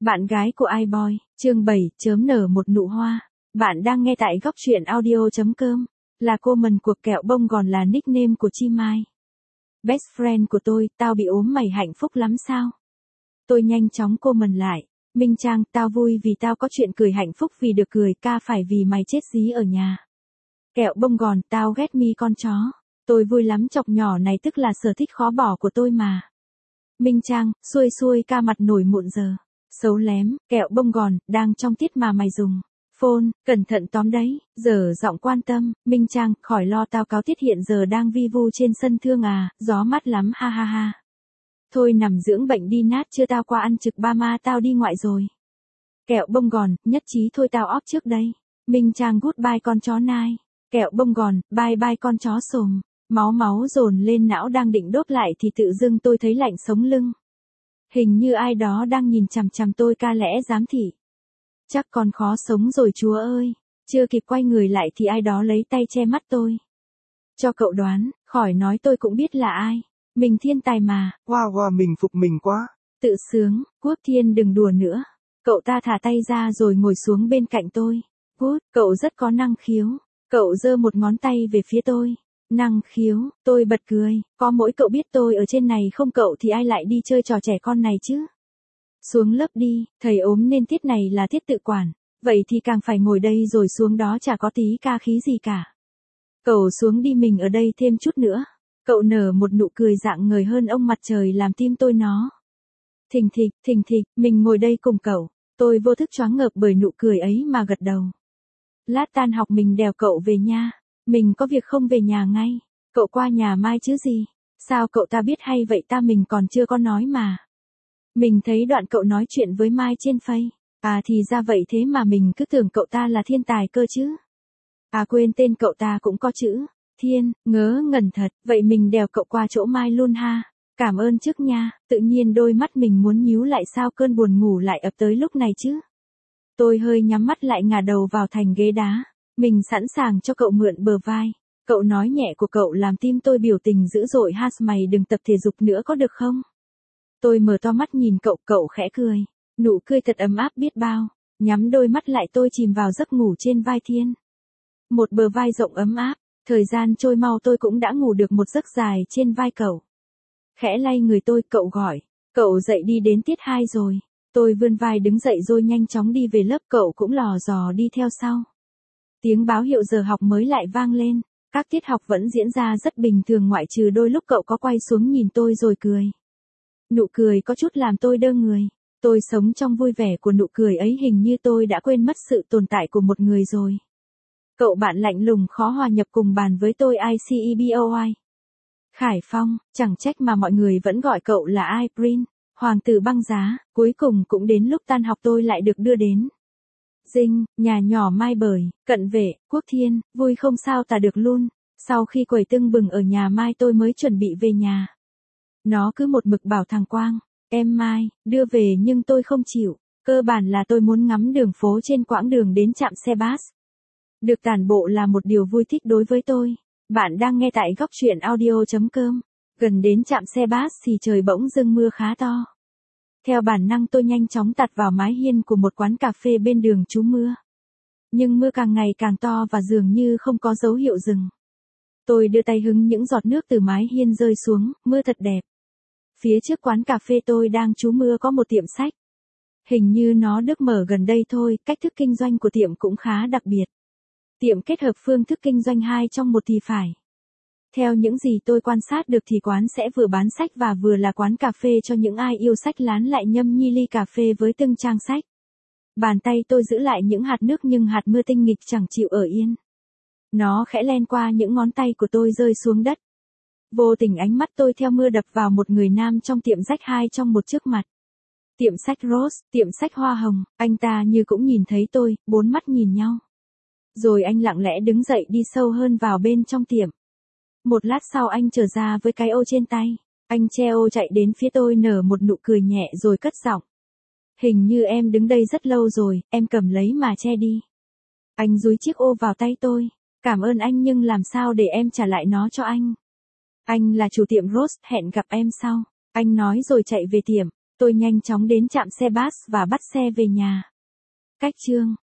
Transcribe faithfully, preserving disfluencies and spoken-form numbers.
Bạn gái của iBoy, chương bảy chấm nở một nụ hoa. Bạn đang nghe tại góc truyện audio chấm com. Là cô Mần cuộc kẹo bông gòn là nickname của Chi Mai. Best friend của tôi, tao bị ốm mày hạnh phúc lắm sao? Tôi nhanh chóng cô Mần lại. Minh Trang, tao vui vì tao có chuyện cười hạnh phúc vì được cười, ca phải vì mày chết dí ở nhà. Kẹo bông gòn, tao ghét mi con chó. Tôi vui lắm, chọc nhỏ này tức là sở thích khó bỏ của tôi mà. Minh Trang, xuôi xuôi ca mặt nổi muộn giờ. Xấu lém, kẹo bông gòn, đang trong tiết mà mày dùng. Phone, cẩn thận tóm đấy, giờ giọng quan tâm, Minh Trang, khỏi lo tao cáo tiết hiện giờ đang vi vu trên sân thương à, gió mát lắm ha ha ha. Thôi nằm dưỡng bệnh đi nát chưa tao qua ăn trực ba ma tao đi ngoại rồi. Kẹo bông gòn, nhất trí thôi tao off trước đây. Minh Trang goodbye con chó nai. Kẹo bông gòn, bye bye con chó sồm. Máu máu dồn lên não đang định đốt lại thì tự dưng tôi thấy lạnh sống lưng. Hình như ai đó đang nhìn chằm chằm tôi ca lẽ giám thị. Chắc còn khó sống rồi chúa ơi. Chưa kịp quay người lại thì ai đó lấy tay che mắt tôi. Cho cậu đoán, khỏi nói tôi cũng biết là ai. Mình thiên tài mà. Hoa hoa mình phục mình quá. Tự sướng, Quốc Thiên đừng đùa nữa. Cậu ta thả tay ra rồi ngồi xuống bên cạnh tôi. Good, cậu rất có năng khiếu. Cậu giơ một ngón tay về phía tôi. Năng khiếu, tôi bật cười, có mỗi cậu biết tôi ở trên này không cậu thì ai lại đi chơi trò trẻ con này chứ. Xuống lớp đi, thầy ốm nên tiết này là tiết tự quản, vậy thì càng phải ngồi đây rồi xuống đó chả có tí ca khí gì cả. Cậu xuống đi mình ở đây thêm chút nữa. Cậu nở một nụ cười rạng ngời hơn ông mặt trời làm tim tôi nó. Thình thịch, thình thịch, mình ngồi đây cùng cậu, tôi vô thức choáng ngợp bởi nụ cười ấy mà gật đầu. Lát tan học mình đèo cậu về nha. Mình có việc không về nhà ngay. Cậu qua nhà Mai chứ gì? Sao cậu ta biết hay vậy ta mình còn chưa có nói mà. Mình thấy đoạn cậu nói chuyện với Mai trên Face. À thì ra vậy thế mà mình cứ tưởng cậu ta là thiên tài cơ chứ. À quên tên cậu ta cũng có chữ. Thiên, ngớ ngẩn thật. Vậy mình đèo cậu qua chỗ Mai luôn ha. Cảm ơn trước nha. Tự nhiên đôi mắt mình muốn nhíu lại sao cơn buồn ngủ lại ập tới lúc này chứ. Tôi hơi nhắm mắt lại ngả đầu vào thành ghế đá. Mình sẵn sàng cho cậu mượn bờ vai. Cậu nói nhẹ của cậu làm tim tôi biểu tình dữ dội ha mày đừng tập thể dục nữa có được không? Tôi mở to mắt nhìn cậu, cậu khẽ cười. Nụ cười thật ấm áp biết bao. Nhắm đôi mắt lại tôi chìm vào giấc ngủ trên vai Thiên. Một bờ vai rộng ấm áp. Thời gian trôi mau tôi cũng đã ngủ được một giấc dài trên vai cậu. Khẽ lay người tôi, cậu gọi. Cậu dậy đi đến tiết hai rồi. Tôi vươn vai đứng dậy rồi nhanh chóng đi về lớp, cậu cũng lò dò đi theo sau. Tiếng báo hiệu giờ học mới lại vang lên. Các tiết học vẫn diễn ra rất bình thường ngoại trừ đôi lúc cậu có quay xuống nhìn tôi rồi cười. Nụ cười có chút làm tôi đơ người. Tôi sống trong vui vẻ của nụ cười ấy hình như tôi đã quên mất sự tồn tại của một người rồi. Cậu bạn lạnh lùng khó hòa nhập cùng bàn với tôi I C E B O I. Khải Phong, chẳng trách mà mọi người vẫn gọi cậu là I Prince, hoàng tử băng giá, cuối cùng cũng đến lúc tan học tôi lại được đưa đến. Dinh, nhà nhỏ Mai Bời, cận vệ, Quốc Thiên, vui không sao tả được luôn. Sau khi quẩy tưng bừng ở nhà Mai tôi mới chuẩn bị về nhà. Nó cứ một mực bảo thằng Quang, em Mai, đưa về nhưng tôi không chịu. Cơ bản là tôi muốn ngắm đường phố trên quãng đường đến trạm xe bus. Được tản bộ là một điều vui thích đối với tôi. Bạn đang nghe tại góc truyện audio chấm com. Gần đến trạm xe bus thì trời bỗng dưng mưa khá to. Theo bản năng tôi nhanh chóng tạt vào mái hiên của một quán cà phê bên đường trú mưa. Nhưng mưa càng ngày càng to và dường như không có dấu hiệu dừng. Tôi đưa tay hứng những giọt nước từ mái hiên rơi xuống, mưa thật đẹp. Phía trước quán cà phê tôi đang trú mưa có một tiệm sách. Hình như nó được mở gần đây thôi, cách thức kinh doanh của tiệm cũng khá đặc biệt. Tiệm kết hợp phương thức kinh doanh hai trong một thì phải. Theo những gì tôi quan sát được thì quán sẽ vừa bán sách và vừa là quán cà phê cho những ai yêu sách lán lại nhâm nhi ly cà phê với từng trang sách. Bàn tay tôi giữ lại những hạt nước nhưng hạt mưa tinh nghịch chẳng chịu ở yên. Nó khẽ len qua những ngón tay của tôi rơi xuống đất. Vô tình ánh mắt tôi theo mưa đập vào một người nam trong tiệm sách hai trong một trước mặt. Tiệm sách Rose, tiệm sách hoa hồng, anh ta như cũng nhìn thấy tôi, bốn mắt nhìn nhau. Rồi anh lặng lẽ đứng dậy đi sâu hơn vào bên trong tiệm. Một lát sau anh trở ra với cái ô trên tay. Anh che ô chạy đến phía tôi nở một nụ cười nhẹ rồi cất giọng. Hình như em đứng đây rất lâu rồi, em cầm lấy mà che đi. Anh dúi chiếc ô vào tay tôi. Cảm ơn anh nhưng làm sao để em trả lại nó cho anh. Anh là chủ tiệm Rose, hẹn gặp em sau. Anh nói rồi chạy về tiệm. Tôi nhanh chóng đến trạm xe bus và bắt xe về nhà. Cách chương